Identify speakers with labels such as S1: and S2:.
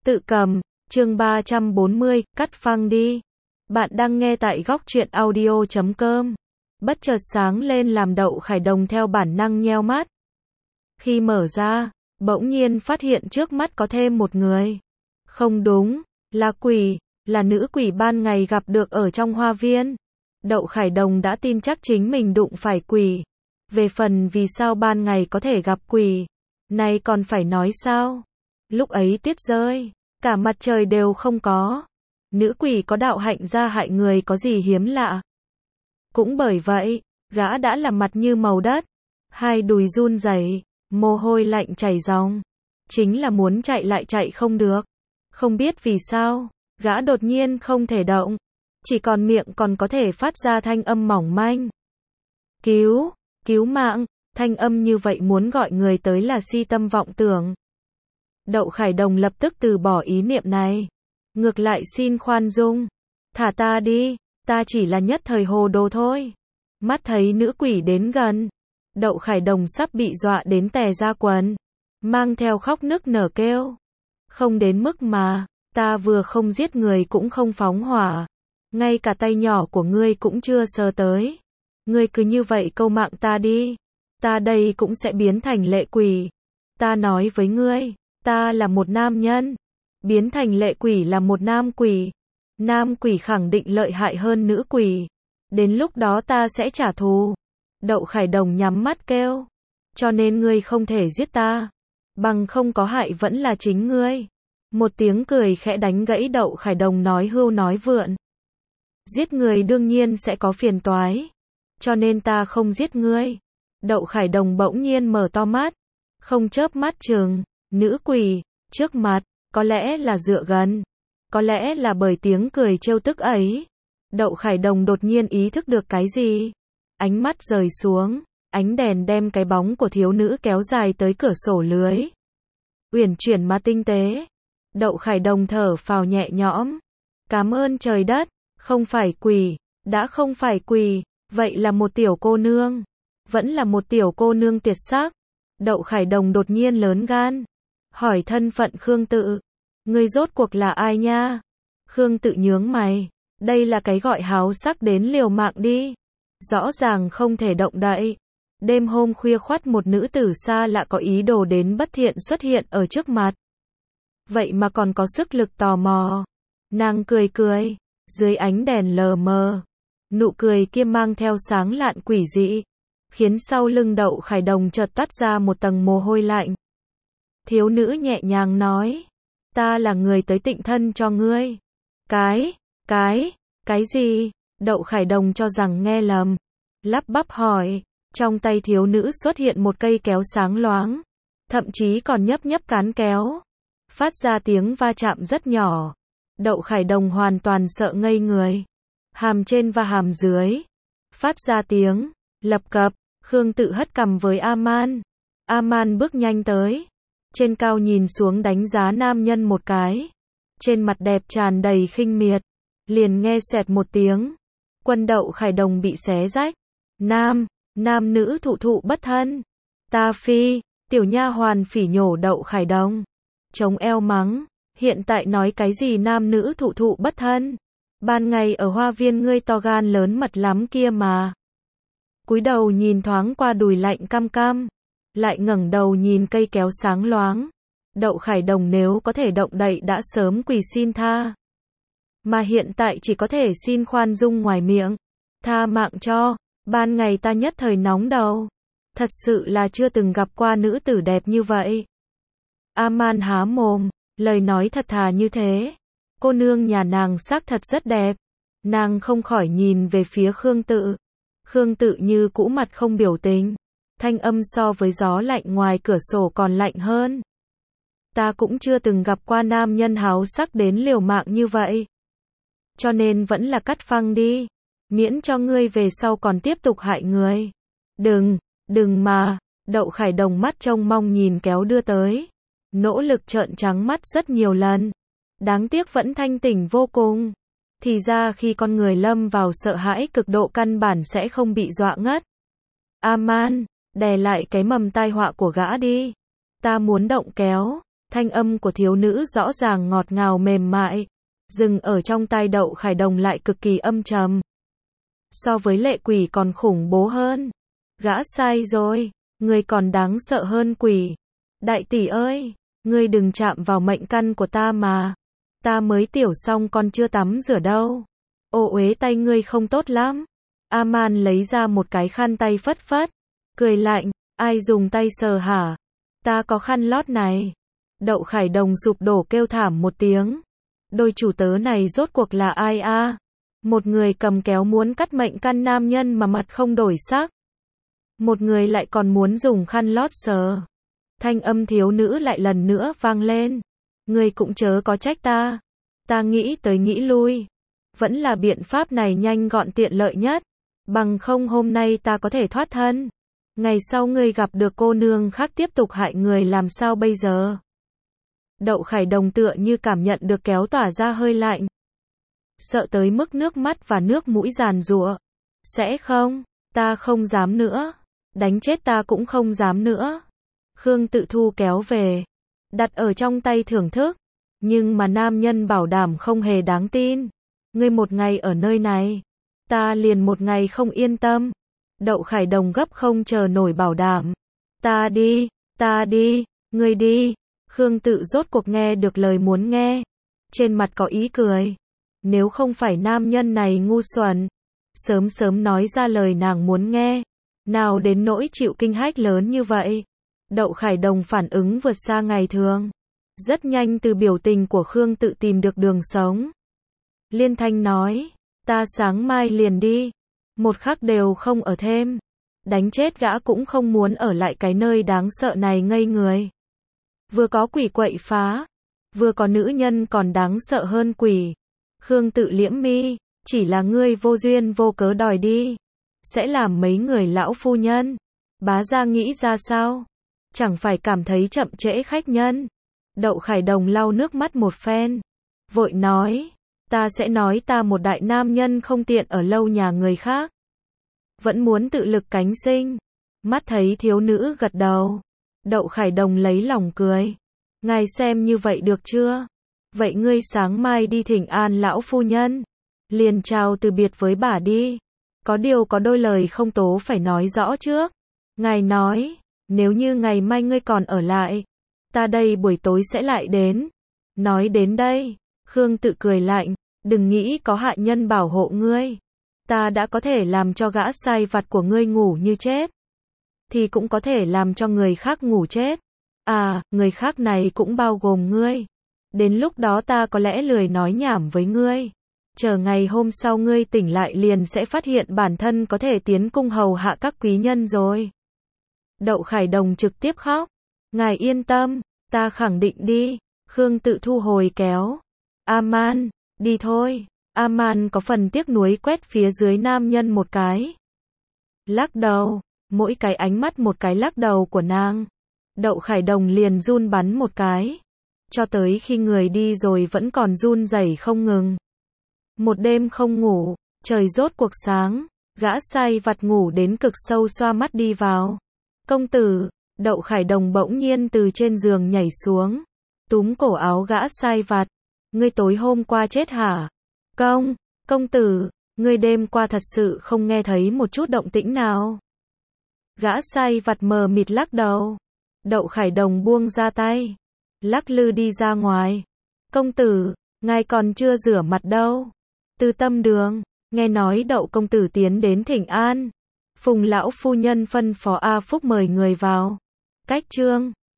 S1: Tự cầm, chương 340, cắt phăng đi. Bạn đang nghe tại góc truyện audio.com. Bất chợt sáng lên làm Đậu Khải Đồng theo bản năng nheo mắt. Khi mở ra, bỗng nhiên phát hiện trước mắt có thêm một người. Không đúng, là quỷ, là nữ quỷ ban ngày gặp được ở trong hoa viên. Đậu Khải Đồng đã tin chắc chính mình đụng phải quỷ. Về phần vì sao ban ngày có thể gặp quỷ, nay còn phải nói sao? Lúc ấy tuyết rơi, cả mặt trời đều không có. Nữ quỷ có đạo hạnh ra hại người có gì hiếm lạ. Cũng bởi vậy, gã đã làm mặt như màu đất, hai đùi run rẩy, mồ hôi lạnh chảy ròng. Chính là muốn chạy lại chạy không được. Không biết vì sao, gã đột nhiên không thể động, chỉ còn miệng còn có thể phát ra thanh âm mỏng manh. Cứu, cứu mạng, thanh âm như vậy muốn gọi người tới là si tâm vọng tưởng. Đậu Khải Đồng lập tức từ bỏ ý niệm này. Ngược lại xin khoan dung. Thả ta đi, ta chỉ là nhất thời hồ đồ thôi. Mắt thấy nữ quỷ đến gần. Đậu Khải Đồng sắp bị dọa đến tè ra quần. Mang theo khóc nức nở kêu. Không đến mức mà, ta vừa không giết người cũng không phóng hỏa. Ngay cả tay nhỏ của ngươi cũng chưa sờ tới. Ngươi cứ như vậy câu mạng ta đi. Ta đây cũng sẽ biến thành lệ quỷ. Ta nói với ngươi. Ta là một nam nhân, biến thành lệ quỷ là một nam quỷ. Nam quỷ khẳng định lợi hại hơn nữ quỷ. Đến lúc đó ta sẽ trả thù. Đậu Khải Đồng nhắm mắt kêu. Cho nên ngươi không thể giết ta. Bằng không có hại vẫn là chính ngươi. Một tiếng cười khẽ đánh gãy Đậu Khải Đồng nói hưu nói vượn. Giết người đương nhiên sẽ có phiền toái. Cho nên ta không giết ngươi. Đậu Khải Đồng bỗng nhiên mở to mắt. Không chớp mắt chừng. Nữ quỷ, trước mặt, có lẽ là dựa gần, có lẽ là bởi tiếng cười trêu tức ấy. Đậu Khải Đồng đột nhiên ý thức được cái gì. Ánh mắt rời xuống, ánh đèn đem cái bóng của thiếu nữ kéo dài tới cửa sổ lưới. Uyển chuyển mà tinh tế. Đậu Khải Đồng thở phào nhẹ nhõm. Cảm ơn trời đất, không phải quỷ, đã không phải quỷ, vậy là một tiểu cô nương. Vẫn là một tiểu cô nương tuyệt sắc. Đậu Khải Đồng đột nhiên lớn gan. Hỏi thân phận Khương Tự. Ngươi rốt cuộc là ai nha? Khương Tự nhướng mày. Đây là cái gọi háo sắc đến liều mạng đi. Rõ ràng không thể động đậy. Đêm hôm khuya khoắt một nữ tử xa lạ có ý đồ đến bất thiện xuất hiện ở trước mặt. Vậy mà còn có sức lực tò mò. Nàng cười cười. Dưới ánh đèn lờ mờ. Nụ cười kia mang theo sáng lạn quỷ dị. Khiến sau lưng Đậu Khải Đồng chợt toát ra một tầng mồ hôi lạnh. Thiếu nữ nhẹ nhàng nói. Ta là người tới tịnh thân cho ngươi. Cái gì? Đậu Khải Đồng cho rằng nghe lầm. Lắp bắp hỏi. Trong tay thiếu nữ xuất hiện một cây kéo sáng loáng. Thậm chí còn nhấp nhấp cán kéo. Phát ra tiếng va chạm rất nhỏ. Đậu Khải Đồng hoàn toàn sợ ngây người. Hàm trên và hàm dưới. Phát ra tiếng. Lập cập. Khương Tự hất cằm với A-man. A-man bước nhanh tới. Trên cao nhìn xuống đánh giá nam nhân một cái. Trên mặt đẹp tràn đầy khinh miệt. Liền nghe xoẹt một tiếng. Quân Đậu Khải Đồng bị xé rách. Nam nữ thụ thụ bất thân. Ta phi, tiểu nha hoàn phỉ nhổ Đậu Khải Đồng. Chống eo mắng. Hiện tại nói cái gì nam nữ thụ thụ bất thân. Ban ngày ở hoa viên ngươi to gan lớn mật lắm kia mà. Cúi đầu nhìn thoáng qua đùi lạnh cam cam. Lại ngẩng đầu nhìn cây kéo sáng loáng. Đậu Khải Đồng nếu có thể động đậy đã sớm quỳ xin tha. Mà hiện tại chỉ có thể xin khoan dung ngoài miệng. Tha mạng cho, ban ngày ta nhất thời nóng đầu. Thật sự là chưa từng gặp qua nữ tử đẹp như vậy. A-man há mồm, lời nói thật thà như thế. Cô nương nhà nàng xác thật rất đẹp. Nàng không khỏi nhìn về phía Khương Tự. Khương Tự như cũ mặt không biểu tình. Thanh âm so với gió lạnh ngoài cửa sổ còn lạnh hơn. Ta cũng chưa từng gặp qua nam nhân háo sắc đến liều mạng như vậy. Cho nên vẫn là cắt phăng đi. Miễn cho ngươi về sau còn tiếp tục hại người. Đừng mà. Đậu Khải Đồng mắt trông mong nhìn kéo đưa tới. Nỗ lực trợn trắng mắt rất nhiều lần. Đáng tiếc vẫn thanh tỉnh vô cùng. Thì ra khi con người lâm vào sợ hãi cực độ căn bản sẽ không bị dọa ngất. A-man, đè lại cái mầm tai họa của gã đi. Ta muốn động kéo. Thanh âm của thiếu nữ rõ ràng ngọt ngào mềm mại, dừng ở trong tai Đậu Khải Đồng lại cực kỳ âm trầm. So với lệ quỷ còn khủng bố hơn. Gã sai rồi, ngươi còn đáng sợ hơn quỷ. Đại tỷ ơi, ngươi đừng chạm vào mệnh căn của ta mà. Ta mới tiểu xong còn chưa tắm rửa đâu. Ô uế tay ngươi không tốt lắm. A-man lấy ra một cái khăn tay phất phất, cười lạnh, ai dùng tay sờ hả? Ta có khăn lót này. Đậu Khải Đồng sụp đổ kêu thảm một tiếng. Đôi chủ tớ này rốt cuộc là ai a? Một người cầm kéo muốn cắt mệnh căn nam nhân mà mặt không đổi sắc. Một người lại còn muốn dùng khăn lót sờ. Thanh âm thiếu nữ lại lần nữa vang lên. Ngươi cũng chớ có trách ta. Ta nghĩ tới nghĩ lui. Vẫn là biện pháp này nhanh gọn tiện lợi nhất. Bằng không hôm nay ta có thể thoát thân. Ngày sau ngươi gặp được cô nương khác tiếp tục hại người làm sao bây giờ? Đậu Khải Đồng tựa như cảm nhận được kéo tỏa ra hơi lạnh. Sợ tới mức nước mắt và nước mũi giàn giụa. Sẽ không, ta không dám nữa. Đánh chết ta cũng không dám nữa. Khương Tự Thu kéo về, đặt ở trong tay thưởng thức. Nhưng mà nam nhân bảo đảm không hề đáng tin. Ngươi một ngày ở nơi này, ta liền một ngày không yên tâm. Đậu Khải Đồng gấp không chờ nổi bảo đảm. Ta đi, ngươi đi. Khương Tự rốt cuộc nghe được lời muốn nghe. Trên mặt có ý cười. Nếu không phải nam nhân này ngu xuẩn, sớm sớm nói ra lời nàng muốn nghe. Nào đến nỗi chịu kinh hách lớn như vậy. Đậu Khải Đồng phản ứng vượt xa ngày thường. Rất nhanh từ biểu tình của Khương Tự tìm được đường sống. Liên thanh nói, ta sáng mai liền đi. Một khắc đều không ở thêm. Đánh chết gã cũng không muốn ở lại cái nơi đáng sợ này ngây người. Vừa có quỷ quậy phá, vừa có nữ nhân còn đáng sợ hơn quỷ. Khương Tự liễm mi, chỉ là ngươi vô duyên vô cớ đòi đi. Sẽ làm mấy người lão phu nhân. Bá gia nghĩ ra sao? Chẳng phải cảm thấy chậm trễ khách nhân. Đậu Khải Đồng lau nước mắt một phen. Vội nói, ta sẽ nói ta một đại nam nhân không tiện ở lâu nhà người khác. Vẫn muốn tự lực cánh sinh. Mắt thấy thiếu nữ gật đầu. Đậu Khải Đồng lấy lòng cười. Ngài xem như vậy được chưa? Vậy ngươi sáng mai đi thỉnh an lão phu nhân. Liền chào từ biệt với bà đi. Có điều có đôi lời không tố phải nói rõ trước. Ngài nói, nếu như ngày mai ngươi còn ở lại, ta đây buổi tối sẽ lại đến. Nói đến đây, Khương Tự cười lạnh, đừng nghĩ có hạ nhân bảo hộ ngươi. Ta đã có thể làm cho gã sai vặt của ngươi ngủ như chết. Thì cũng có thể làm cho người khác ngủ chết. À, người khác này cũng bao gồm ngươi. Đến lúc đó ta có lẽ lười nói nhảm với ngươi. Chờ ngày hôm sau ngươi tỉnh lại liền sẽ phát hiện bản thân có thể tiến cung hầu hạ các quý nhân rồi. Đậu Khải Đồng trực tiếp khóc. Ngài yên tâm, ta khẳng định đi. Khương Tự thu hồi kéo. A-man, đi thôi. A-man có phần tiếc nuối quét phía dưới nam nhân một cái. Lắc đầu, mỗi cái ánh mắt một cái lắc đầu của nàng. Đậu Khải Đồng liền run bắn một cái. Cho tới khi người đi rồi vẫn còn run rẩy không ngừng. Một đêm không ngủ, trời rốt cuộc sáng, gã sai vặt ngủ đến cực sâu xoa mắt đi vào. Công tử, Đậu Khải Đồng bỗng nhiên từ trên giường nhảy xuống, túm cổ áo gã sai vặt. Ngươi tối hôm qua chết hả? Công tử, ngươi đêm qua thật sự không nghe thấy một chút động tĩnh nào. Gã sai vặt mờ mịt lắc đầu. Đậu Khải Đồng buông ra tay, lắc lư đi ra ngoài. Công tử, ngài còn chưa rửa mặt đâu. Từ Tâm Đường, nghe nói Đậu công tử tiến đến thỉnh an. Phùng lão phu nhân phân phó A Phúc mời người vào. Cách chương